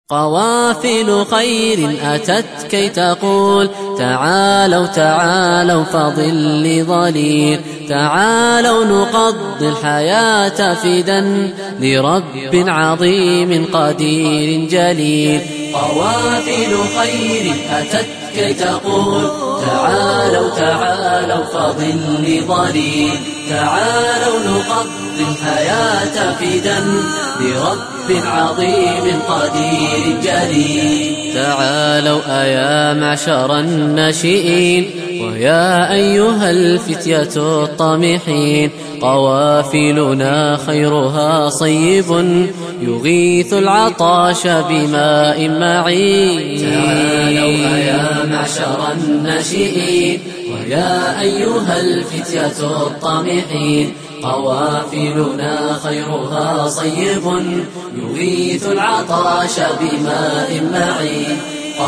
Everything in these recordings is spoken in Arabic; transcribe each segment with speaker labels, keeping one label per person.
Speaker 1: قوافل خير أتت كي تقول تعالوا تعالوا فظل ظليل، تعالوا نقضي الحياة فدا لرب عظيم قدير جليل. قوافل خير أتت كي تقول تعالوا تعالوا فظل ظليل، تعالوا نقضي الحياة فدا لرب عظيم قدير جليل. تعالوا أيا معشر الناشئين ويا أيها الفتية الطامحين، قوافلنا خيرها صيب يغيث العطاش بماء معين. تعالوا أيا معشر الناشئين ويا أيها الفتية الطامحين، قوافلنا خيرها صيب يغيث العطاش بماء معين.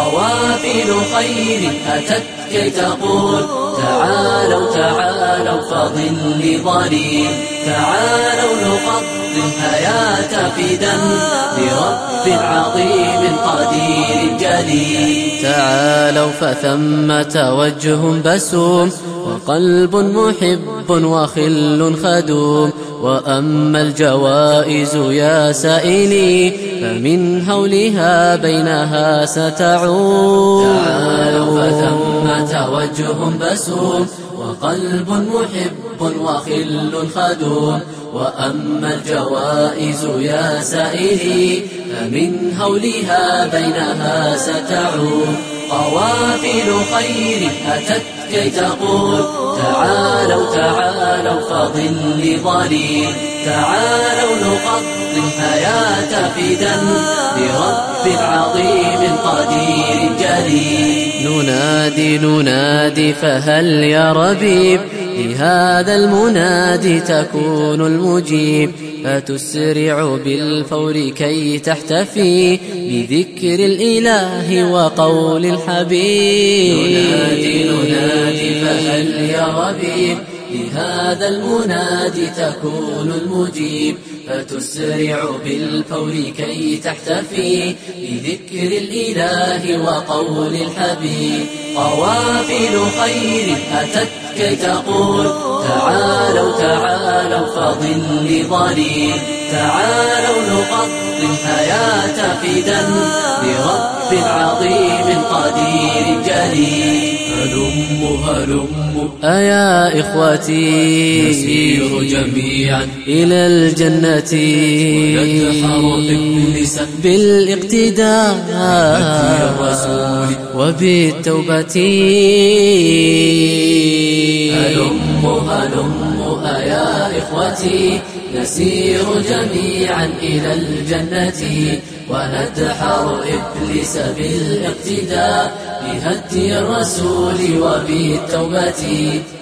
Speaker 1: قوافل خير أتت كي تقول تعالوا تعالوا فظل ظليل، تعالوا نقضي الحياة فدا لرب عظيم قدير جليل. تعالوا فثمة وجه بسوم وقلب محب وخل خدوم، وأما الجوائز يا سائلي فمن هولها بينها ستعود. تعالوا فثمة وجه بسوم وقلب محب وخل خدوم، وأما الجوائز يا سائلي فمن هولها بينها ستعود. قوافل خير أتت كي تقول تعالوا تعالوا فظل ظليل، تعالوا نقضي الحياة فدا لرب عظيم قدير جليل. ننادي ننادي فهل يا ربيب لهذا المنادي تكون المجيب، فتسرع بالفور كي تحتفي بذكر الإله وقول الحبيب. ننادي ننادي فهل يا ربيب لهذا المنادي تكون المجيب، فتسرع بالفور كي تحتفي بذكر الإله وقول الحبيب. قوافل خير أتت كي تقول تعالوا تعالوا فظل ظليل، تعالوا نقضي الحياة فدا لرب عظيم قدير جليل. هلم هلم أيا إخوتي نسير جميعا إلى الجنة، ونتحر إبليس بالاقتداء بالرسول وبالتوبة. هلم هلم أيا إخوتي نسير جميعا إلى الجنة، وندحر إبليس بالاقتداء بهدي الرسول وبالتوبة.